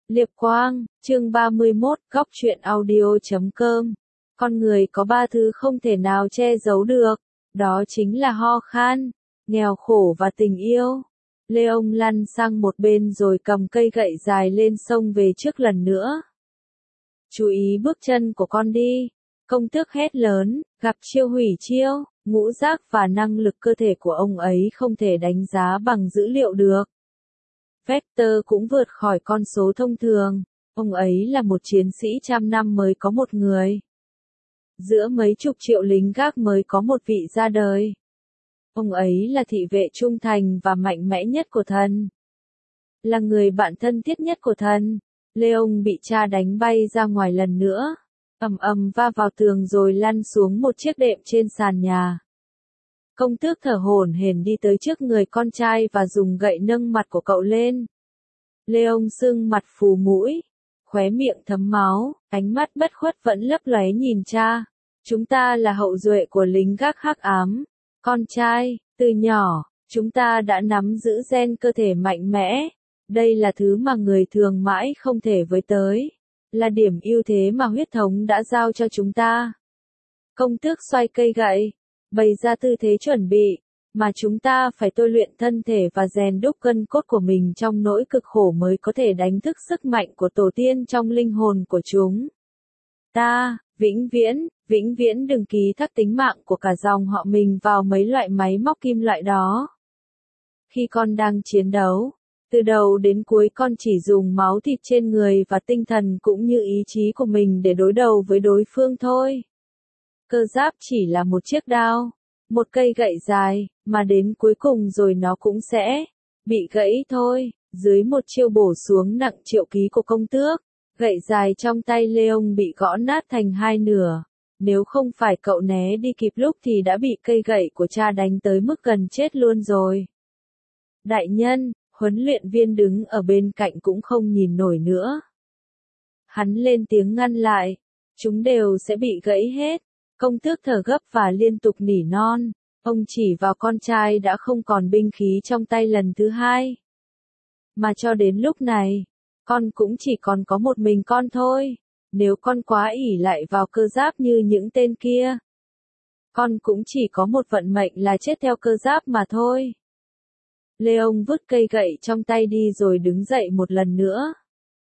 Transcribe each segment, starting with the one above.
Liệp Quang, chương 31, góc truyện audio.com. Con người có ba thứ không thể nào che giấu được, đó chính là ho khan, nghèo khổ và tình yêu. Leon lăn sang một bên rồi cầm cây gậy dài lên xông về trước lần nữa. Chú ý bước chân của con đi. Công tước hét lớn, gặp chiêu hủy chiêu, ngũ giác và năng lực cơ thể của ông ấy không thể đánh giá bằng dữ liệu được. Vector cũng vượt khỏi con số thông thường, ông ấy là một chiến sĩ trăm năm mới có một người. Giữa mấy chục triệu lính gác mới có một vị ra đời. Ông ấy là thị vệ trung thành và mạnh mẽ nhất của thần. Là người bạn thân thiết nhất của thần. Leon bị cha đánh bay ra ngoài lần nữa. Ầm ầm va vào tường rồi lăn xuống một chiếc đệm trên sàn nhà. Công tước thở hổn hển đi tới trước người con trai và dùng gậy nâng mặt của cậu lên. Leon sưng mặt phù mũi, khóe miệng thấm máu, ánh mắt bất khuất vẫn lấp lóe nhìn cha. Chúng ta là hậu duệ của lính gác hắc ám. Con trai, từ nhỏ, chúng ta đã nắm giữ gen cơ thể mạnh mẽ. Đây là thứ mà người thường mãi không thể với tới. Là điểm ưu thế mà huyết thống đã giao cho chúng ta. Công tước xoay cây gậy, bày ra tư thế chuẩn bị, mà chúng ta phải tôi luyện thân thể và rèn đúc gân cốt của mình trong nỗi cực khổ mới có thể đánh thức sức mạnh của tổ tiên trong linh hồn của chúng. Ta, vĩnh viễn đừng ký thác tính mạng của cả dòng họ mình vào mấy loại máy móc kim loại đó. Khi con đang chiến đấu, từ đầu đến cuối con chỉ dùng máu thịt trên người và tinh thần cũng như ý chí của mình để đối đầu với đối phương thôi. Cơ giáp chỉ là một chiếc đao, một cây gậy dài, mà đến cuối cùng rồi nó cũng sẽ bị gãy thôi. Dưới một chiêu bổ xuống nặng triệu ký của công tước, gậy dài trong tay Leon bị gõ nát thành hai nửa. Nếu không phải cậu né đi kịp lúc thì đã bị cây gậy của cha đánh tới mức gần chết luôn rồi. Đại nhân, huấn luyện viên đứng ở bên cạnh cũng không nhìn nổi nữa. Hắn lên tiếng ngăn lại, chúng đều sẽ bị gãy hết. Công tước thở gấp và liên tục nỉ non, ông chỉ vào con trai đã không còn binh khí trong tay lần thứ hai. Mà cho đến lúc này, con cũng chỉ còn có một mình con thôi, nếu con quá ỷ lại vào cơ giáp như những tên kia. Con cũng chỉ có một vận mệnh là chết theo cơ giáp mà thôi. Leon vứt cây gậy trong tay đi rồi đứng dậy một lần nữa.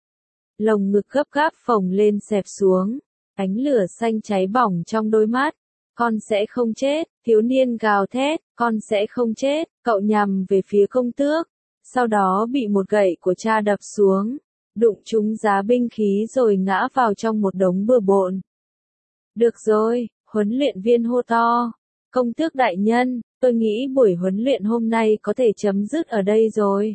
Lồng ngực gấp gáp phồng lên xẹp xuống. Ánh lửa xanh cháy bỏng trong đôi mắt. Con sẽ không chết, thiếu niên gào thét, con sẽ không chết, cậu nhằm về phía công tước. Sau đó bị một gậy của cha đập xuống, đụng trúng giá binh khí rồi ngã vào trong một đống bừa bộn. Được rồi, huấn luyện viên hô to. Công tước đại nhân, tôi nghĩ buổi huấn luyện hôm nay có thể chấm dứt ở đây rồi.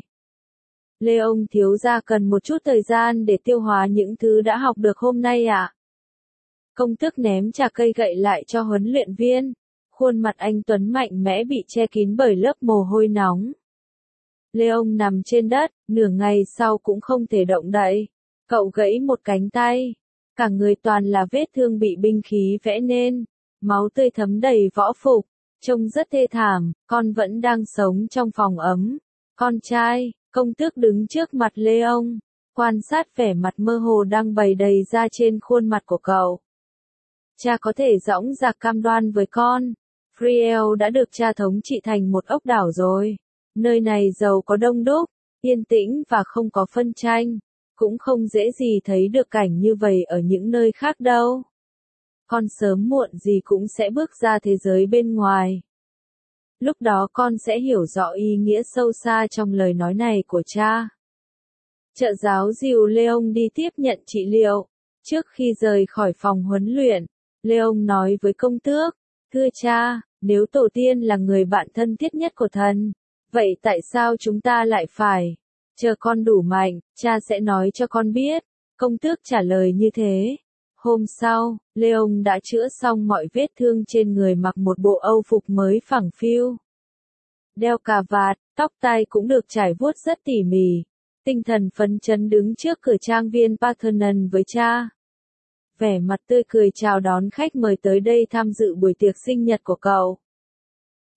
Leon thiếu gia cần một chút thời gian để tiêu hóa những thứ đã học được hôm nay ạ. Công tước ném trả cây gậy lại cho huấn luyện viên. Khuôn mặt anh Tuấn mạnh mẽ bị che kín bởi lớp mồ hôi nóng. Leon nằm trên đất, nửa ngày sau cũng không thể động đậy. Cậu gãy một cánh tay. Cả người toàn là vết thương bị binh khí vẽ nên. Máu tươi thấm đầy võ phục. Trông rất thê thảm, con vẫn đang sống trong phòng ấm. Con trai, công tước đứng trước mặt Leon. Quan sát vẻ mặt mơ hồ đang bày đầy ra trên khuôn mặt của cậu. Cha có thể dõng dạc cam đoan với con. Friel đã được cha thống trị thành một ốc đảo rồi. Nơi này giàu có đông đúc, yên tĩnh và không có phân tranh. Cũng không dễ gì thấy được cảnh như vậy ở những nơi khác đâu. Con sớm muộn gì cũng sẽ bước ra thế giới bên ngoài. Lúc đó con sẽ hiểu rõ ý nghĩa sâu xa trong lời nói này của cha. Trợ giáo dìu Leon đi tiếp nhận trị liệu. Trước khi rời khỏi phòng huấn luyện, Leon nói với công tước, thưa cha, nếu tổ tiên là người bạn thân thiết nhất của thần, vậy tại sao chúng ta lại phải chờ con đủ mạnh, cha sẽ nói cho con biết. Công tước trả lời như thế. Hôm sau, Leon đã chữa xong mọi vết thương trên người, mặc một bộ âu phục mới phẳng phiu. Đeo cà vạt, tóc tai cũng được trải vuốt rất tỉ mỉ. Tinh thần phấn chấn đứng trước cửa trang viên Parthenon với cha. Vẻ mặt tươi cười chào đón khách mời tới đây tham dự buổi tiệc sinh nhật của cậu.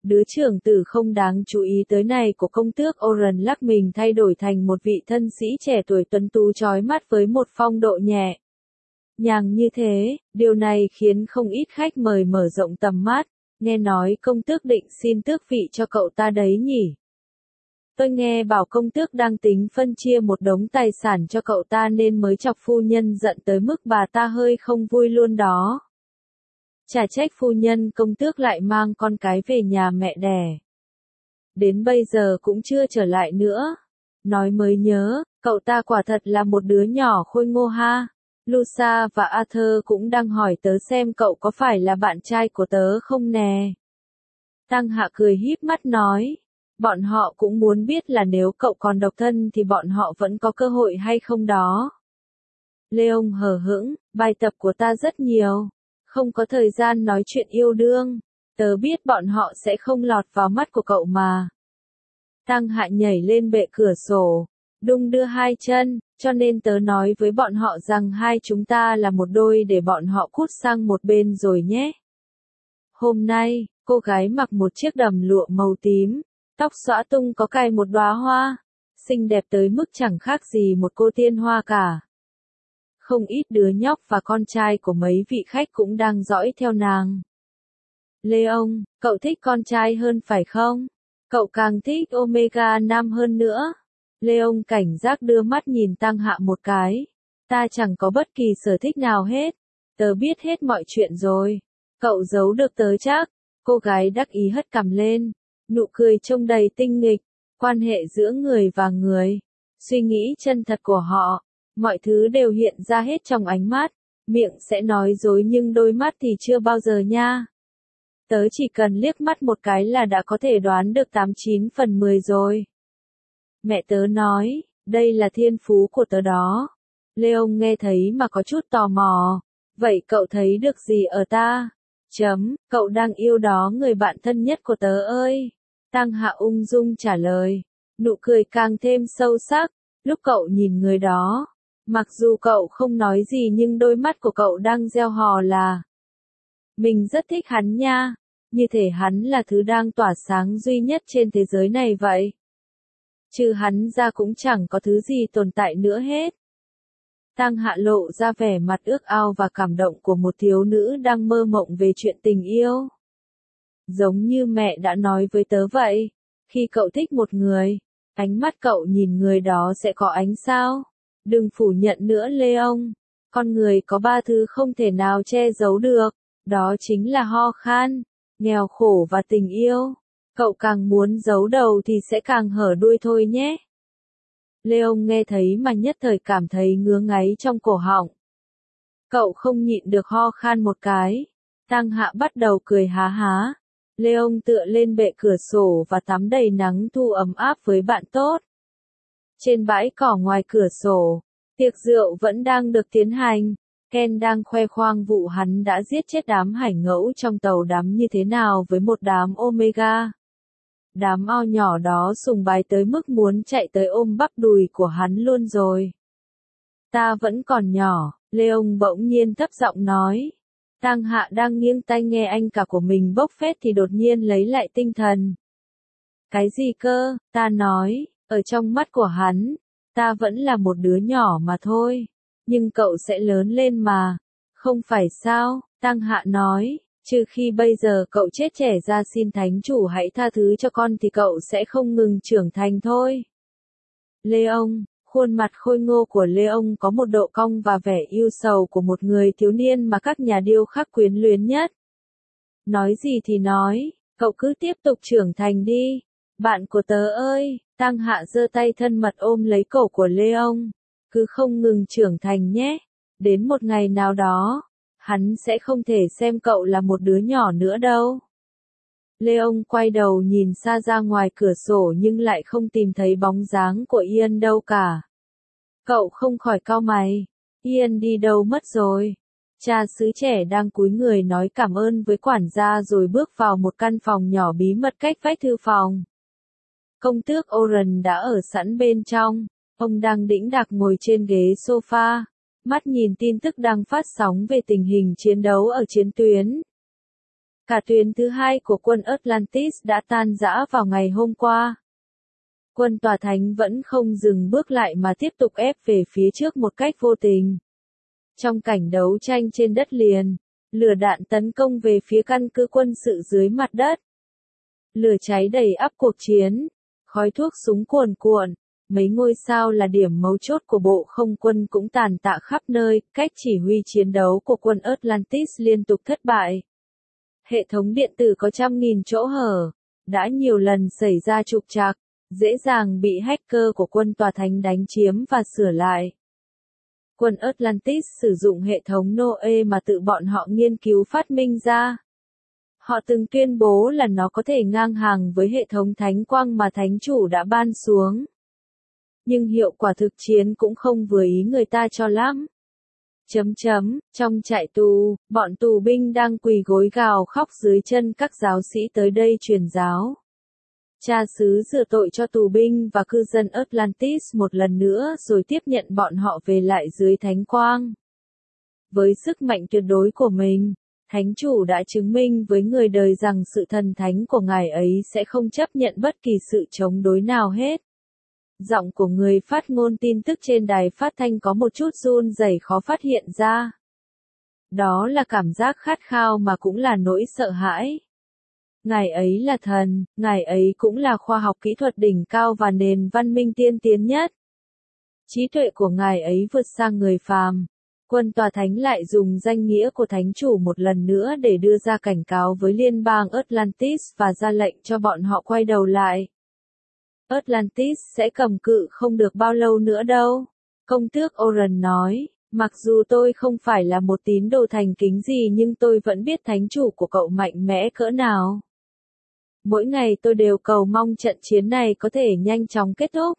Đứa trưởng tử không đáng chú ý tới này của công tước Oren lắc mình thay đổi thành một vị thân sĩ trẻ tuổi tuấn tú chói mắt với một phong độ nhẹ nhàng như thế, điều này khiến không ít khách mời mở rộng tầm mắt, nghe nói công tước định xin tước vị cho cậu ta đấy nhỉ. Tôi nghe bảo công tước đang tính phân chia một đống tài sản cho cậu ta nên mới chọc phu nhân giận tới mức bà ta hơi không vui luôn đó. Chả trách phu nhân công tước lại mang con cái về nhà mẹ đẻ. Đến bây giờ cũng chưa trở lại nữa. Nói mới nhớ, cậu ta quả thật là một đứa nhỏ khôi ngô ha. Lusa và Arthur cũng đang hỏi tớ xem cậu có phải là bạn trai của tớ không nè. Tăng Hạ cười híp mắt nói. Bọn họ cũng muốn biết là nếu cậu còn độc thân thì bọn họ vẫn có cơ hội hay không đó. Leon hờ hững, bài tập của ta rất nhiều. Không có thời gian nói chuyện yêu đương. Tớ biết bọn họ sẽ không lọt vào mắt của cậu mà. Tăng Hạ nhảy lên bệ cửa sổ. Đung đưa hai chân, cho nên tớ nói với bọn họ rằng hai chúng ta là một đôi để bọn họ cút sang một bên rồi nhé. Hôm nay, cô gái mặc một chiếc đầm lụa màu tím, tóc xõa tung có cài một đóa hoa, xinh đẹp tới mức chẳng khác gì một cô tiên hoa cả. Không ít đứa nhóc và con trai của mấy vị khách cũng đang dõi theo nàng. Leon, cậu thích con trai hơn phải không? Cậu càng thích Omega nam hơn nữa. Leon cảnh giác đưa mắt nhìn Tăng Hạ một cái. Ta chẳng có bất kỳ sở thích nào hết. Tớ biết hết mọi chuyện rồi. Cậu giấu được tớ chắc. Cô gái đắc ý hất cằm lên. Nụ cười trông đầy tinh nghịch. Quan hệ giữa người và người. Suy nghĩ chân thật của họ. Mọi thứ đều hiện ra hết trong ánh mắt. Miệng sẽ nói dối nhưng đôi mắt thì chưa bao giờ nha. Tớ chỉ cần liếc mắt một cái là đã có thể đoán được 89 phần 10 rồi. Mẹ tớ nói, đây là thiên phú của tớ đó. Leon nghe thấy mà có chút tò mò. Vậy cậu thấy được gì ở ta? Cậu đang yêu đó người bạn thân nhất của tớ ơi. Tăng Hạ ung dung trả lời. Nụ cười càng thêm sâu sắc, lúc cậu nhìn người đó. Mặc dù cậu không nói gì nhưng đôi mắt của cậu đang reo hò là mình rất thích hắn nha, như thể hắn là thứ đang tỏa sáng duy nhất trên thế giới này vậy. Trừ hắn ra cũng chẳng có thứ gì tồn tại nữa hết. Tăng Hạ lộ ra vẻ mặt ước ao và cảm động của một thiếu nữ đang mơ mộng về chuyện tình yêu. Giống như mẹ đã nói với tớ vậy, khi cậu thích một người, ánh mắt cậu nhìn người đó sẽ có ánh sao. Đừng phủ nhận nữa Leon, con người có ba thứ không thể nào che giấu được, đó chính là ho khan, nghèo khổ và tình yêu. Cậu càng muốn giấu đầu thì sẽ càng hở đuôi thôi nhé. Leon nghe thấy mà nhất thời cảm thấy ngứa ngáy trong cổ họng. Cậu không nhịn được ho khan một cái. Tăng Hạ bắt đầu cười há há. Leon tựa lên bệ cửa sổ và tắm đầy nắng thu ấm áp với bạn tốt. Trên bãi cỏ ngoài cửa sổ, tiệc rượu vẫn đang được tiến hành. Ken đang khoe khoang vụ hắn đã giết chết đám hải ngẫu trong tàu đắm như thế nào với một đám Omega. Đám ao nhỏ đó sùng bái tới mức muốn chạy tới ôm bắp đùi của hắn luôn rồi. Ta vẫn còn nhỏ, Leon bỗng nhiên thấp giọng nói. Tăng Hạ đang nghiêng tai nghe anh cả của mình bốc phét thì đột nhiên lấy lại tinh thần. Cái gì cơ, ta nói, ở trong mắt của hắn, ta vẫn là một đứa nhỏ mà thôi. Nhưng cậu sẽ lớn lên mà, không phải sao, Tăng Hạ nói, trừ khi bây giờ cậu chết trẻ ra xin thánh chủ hãy tha thứ cho con thì cậu sẽ không ngừng trưởng thành thôi. Leon, khuôn mặt khôi ngô của Leon có một độ cong và vẻ yêu sầu của một người thiếu niên mà các nhà điêu khắc quyến luyến nhất. Nói gì thì nói, cậu cứ tiếp tục trưởng thành đi. Bạn của tớ ơi, Tăng Hạ giơ tay thân mật ôm lấy cổ của Leon. Cứ không ngừng trưởng thành nhé. Đến một ngày nào đó, hắn sẽ không thể xem cậu là một đứa nhỏ nữa đâu. Leon quay đầu nhìn xa ra ngoài cửa sổ nhưng lại không tìm thấy bóng dáng của Ian đâu cả. Cậu không khỏi cau mày. Ian đi đâu mất rồi? Cha xứ trẻ đang cúi người nói cảm ơn với quản gia rồi bước vào một căn phòng nhỏ bí mật cách vách thư phòng. Công tước Oren đã ở sẵn bên trong. Ông đang đĩnh đạc ngồi trên ghế sofa, mắt nhìn tin tức đang phát sóng về tình hình chiến đấu ở chiến tuyến. Cả tuyến thứ hai của quân Atlantis đã tan rã vào ngày hôm qua. Quân tòa thánh vẫn không dừng bước lại mà tiếp tục ép về phía trước một cách vô tình. Trong cảnh đấu tranh trên đất liền, lửa đạn tấn công về phía căn cứ quân sự dưới mặt đất. Lửa cháy đầy ắp cuộc chiến, khói thuốc súng cuồn cuộn, mấy ngôi sao là điểm mấu chốt của bộ không quân cũng tàn tạ khắp nơi, cách chỉ huy chiến đấu của quân Atlantis liên tục thất bại. Hệ thống điện tử có trăm nghìn chỗ hở, đã nhiều lần xảy ra trục trặc, dễ dàng bị hacker của quân tòa thánh đánh chiếm và sửa lại. Quân Atlantis sử dụng hệ thống Noe mà tự bọn họ nghiên cứu phát minh ra. Họ từng tuyên bố là nó có thể ngang hàng với hệ thống thánh quang mà thánh chủ đã ban xuống. Nhưng hiệu quả thực chiến cũng không vừa ý người ta cho lắm. Trong trại tù, bọn tù binh đang quỳ gối gào khóc dưới chân các giáo sĩ tới đây truyền giáo. Cha xứ rửa tội cho tù binh và cư dân Atlantis một lần nữa rồi tiếp nhận bọn họ về lại dưới thánh quang. Với sức mạnh tuyệt đối của mình, Thánh chủ đã chứng minh với người đời rằng sự thần thánh của ngài ấy sẽ không chấp nhận bất kỳ sự chống đối nào hết. Giọng của người phát ngôn tin tức trên đài phát thanh có một chút run rẩy khó phát hiện ra. Đó là cảm giác khát khao mà cũng là nỗi sợ hãi. Ngài ấy là thần, ngài ấy cũng là khoa học kỹ thuật đỉnh cao và nền văn minh tiên tiến nhất. Trí tuệ của ngài ấy vượt sang người phàm. Quân tòa thánh lại dùng danh nghĩa của thánh chủ một lần nữa để đưa ra cảnh cáo với liên bang Atlantis và ra lệnh cho bọn họ quay đầu lại. Atlantis sẽ cầm cự không được bao lâu nữa đâu. Công tước Oren nói, mặc dù tôi không phải là một tín đồ thành kính gì nhưng tôi vẫn biết thánh chủ của cậu mạnh mẽ cỡ nào. Mỗi ngày tôi đều cầu mong trận chiến này có thể nhanh chóng kết thúc.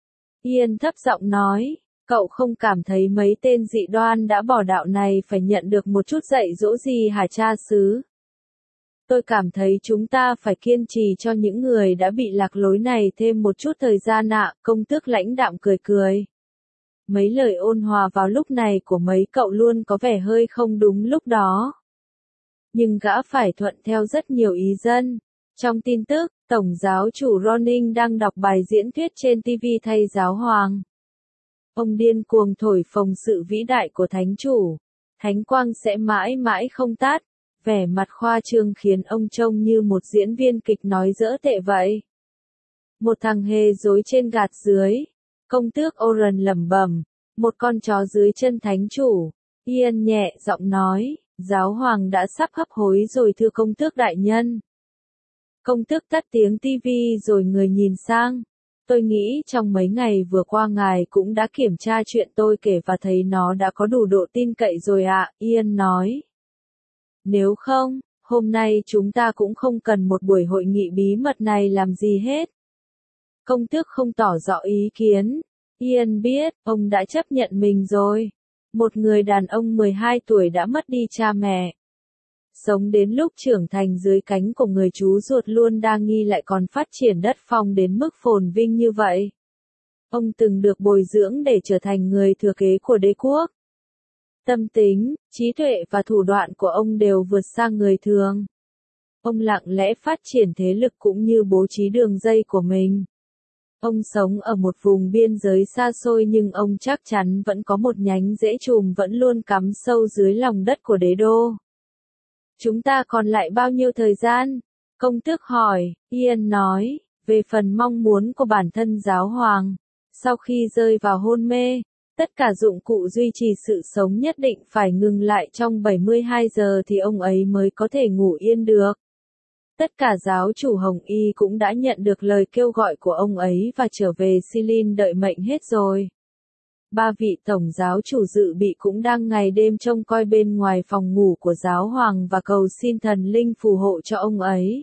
Ian thấp giọng nói, cậu không cảm thấy mấy tên dị đoan đã bỏ đạo này phải nhận được một chút dạy dỗ gì hả cha xứ? Tôi cảm thấy chúng ta phải kiên trì cho những người đã bị lạc lối này thêm một chút thời gian ạ, công tước lãnh đạm cười cười. Mấy lời ôn hòa vào lúc này của mấy cậu luôn có vẻ hơi không đúng lúc đó. Nhưng gã phải thuận theo rất nhiều ý dân. Trong tin tức, Tổng giáo chủ Ronin đang đọc bài diễn thuyết trên TV thay giáo hoàng. Ông điên cuồng thổi phồng sự vĩ đại của thánh chủ. Thánh quang sẽ mãi mãi không tắt. Vẻ mặt khoa trương khiến ông trông như một diễn viên kịch nói dỡ tệ vậy. Một thằng hề dối trên gạt dưới. Công tước Oren lẩm bẩm, một con chó dưới chân thánh chủ. Ian nhẹ giọng nói, giáo hoàng đã sắp hấp hối rồi thưa công tước đại nhân. Công tước tắt tiếng TV rồi người nhìn sang. Tôi nghĩ trong mấy ngày vừa qua ngài cũng đã kiểm tra chuyện tôi kể và thấy nó đã có đủ độ tin cậy rồi ạ, Ian nói. Nếu không, hôm nay chúng ta cũng không cần một buổi hội nghị bí mật này làm gì hết. Công tước không tỏ rõ ý kiến. Ian biết, ông đã chấp nhận mình rồi. Một người đàn ông 12 tuổi đã mất đi cha mẹ. Sống đến lúc trưởng thành dưới cánh của người chú ruột luôn đa nghi lại còn phát triển đất phong đến mức phồn vinh như vậy. Ông từng được bồi dưỡng để trở thành người thừa kế của đế quốc. Tâm tính, trí tuệ và thủ đoạn của ông đều vượt sang người thường. Ông lặng lẽ phát triển thế lực cũng như bố trí đường dây của mình. Ông sống ở một vùng biên giới xa xôi nhưng ông chắc chắn vẫn có một nhánh rễ chùm vẫn luôn cắm sâu dưới lòng đất của đế đô. Chúng ta còn lại bao nhiêu thời gian? Công tước hỏi, Ian nói, về phần mong muốn của bản thân giáo hoàng. Sau khi rơi vào hôn mê, tất cả dụng cụ duy trì sự sống nhất định phải ngừng lại trong 72 giờ thì ông ấy mới có thể ngủ yên được. Tất cả giáo chủ Hồng Y cũng đã nhận được lời kêu gọi của ông ấy và trở về Silin đợi mệnh hết rồi. 3 vị tổng giáo chủ dự bị cũng đang ngày đêm trông coi bên ngoài phòng ngủ của giáo hoàng và cầu xin thần linh phù hộ cho ông ấy.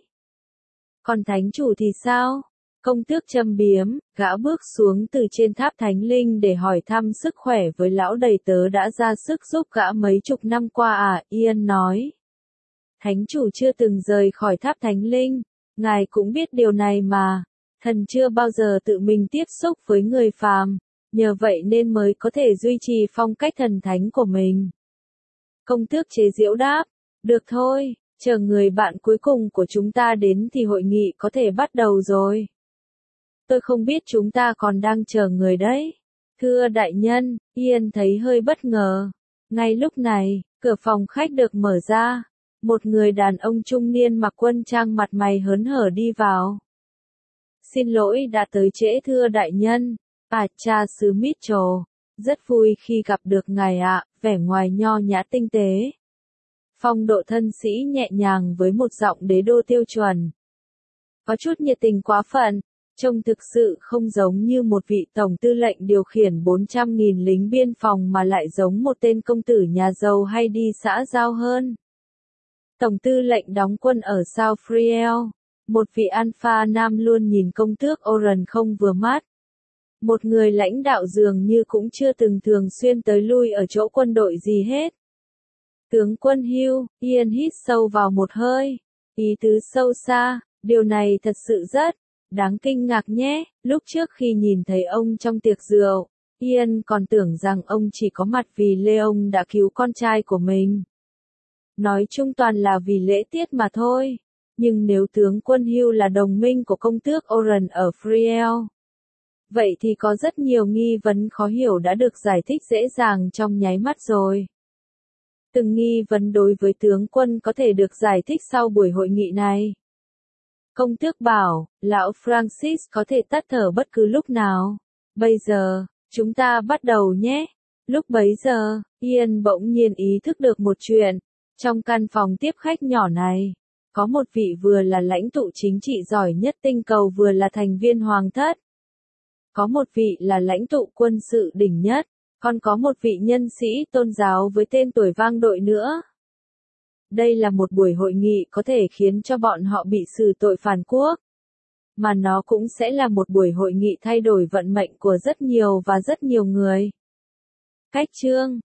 Còn thánh chủ thì sao? Công tước châm biếm, gã bước xuống từ trên tháp thánh linh để hỏi thăm sức khỏe với lão đầy tớ đã ra sức giúp gã mấy chục năm qua à, Ian nói. Thánh chủ chưa từng rời khỏi tháp thánh linh, ngài cũng biết điều này mà. Thần chưa bao giờ tự mình tiếp xúc với người phàm, nhờ vậy nên mới có thể duy trì phong cách thần thánh của mình. Công tước chế giễu đáp, được thôi, Chờ người bạn cuối cùng của chúng ta đến thì hội nghị có thể bắt đầu rồi. Tôi không biết chúng ta còn đang chờ người đấy. Thưa đại nhân, Ian thấy hơi bất ngờ. Ngay lúc này, cửa phòng khách được mở ra. Một người đàn ông trung niên mặc quân trang mặt mày hớn hở đi vào. Xin lỗi đã tới trễ thưa đại nhân. Cha xứ Mitchell. Rất vui khi gặp được ngài ạ, vẻ ngoài nho nhã tinh tế. Phong độ thân sĩ nhẹ nhàng với một giọng đế đô tiêu chuẩn. Có chút nhiệt tình quá phận, trông thực sự không giống như một vị tổng tư lệnh điều khiển 400.000 lính biên phòng mà lại giống một tên công tử nhà giàu hay đi xã giao hơn. Tổng tư lệnh đóng quân ở South Friel, một vị alpha nam luôn nhìn công tước Oren không vừa mắt. Một người lãnh đạo dường như cũng chưa từng thường xuyên tới lui ở chỗ quân đội gì hết. Tướng quân Hugh, Ian hít sâu vào một hơi. Ý tứ sâu xa, điều này thật sự rất đáng kinh ngạc nhé. Lúc trước khi nhìn thấy ông trong tiệc rượu, Ian còn tưởng rằng ông chỉ có mặt vì Leon đã cứu con trai của mình. Nói chung toàn là vì lễ tiết mà thôi. Nhưng nếu tướng quân Hugh là đồng minh của công tước Oren ở Friel, vậy thì có rất nhiều nghi vấn khó hiểu đã được giải thích dễ dàng trong nháy mắt rồi. Từng nghi vấn đối với tướng quân có thể được giải thích sau buổi hội nghị này. Công tước bảo, lão Francis có thể tắt thở bất cứ lúc nào. Bây giờ, chúng ta bắt đầu nhé. Lúc bấy giờ, Ian bỗng nhiên ý thức được một chuyện. Trong căn phòng tiếp khách nhỏ này, có một vị vừa là lãnh tụ chính trị giỏi nhất tinh cầu vừa là thành viên hoàng thất. Có một vị là lãnh tụ quân sự đỉnh nhất, còn có một vị nhân sĩ tôn giáo với tên tuổi vang dội nữa. Đây là một buổi hội nghị có thể khiến cho bọn họ bị xử tội phản quốc. Mà nó cũng sẽ là một buổi hội nghị thay đổi vận mệnh của rất nhiều người. Cách chương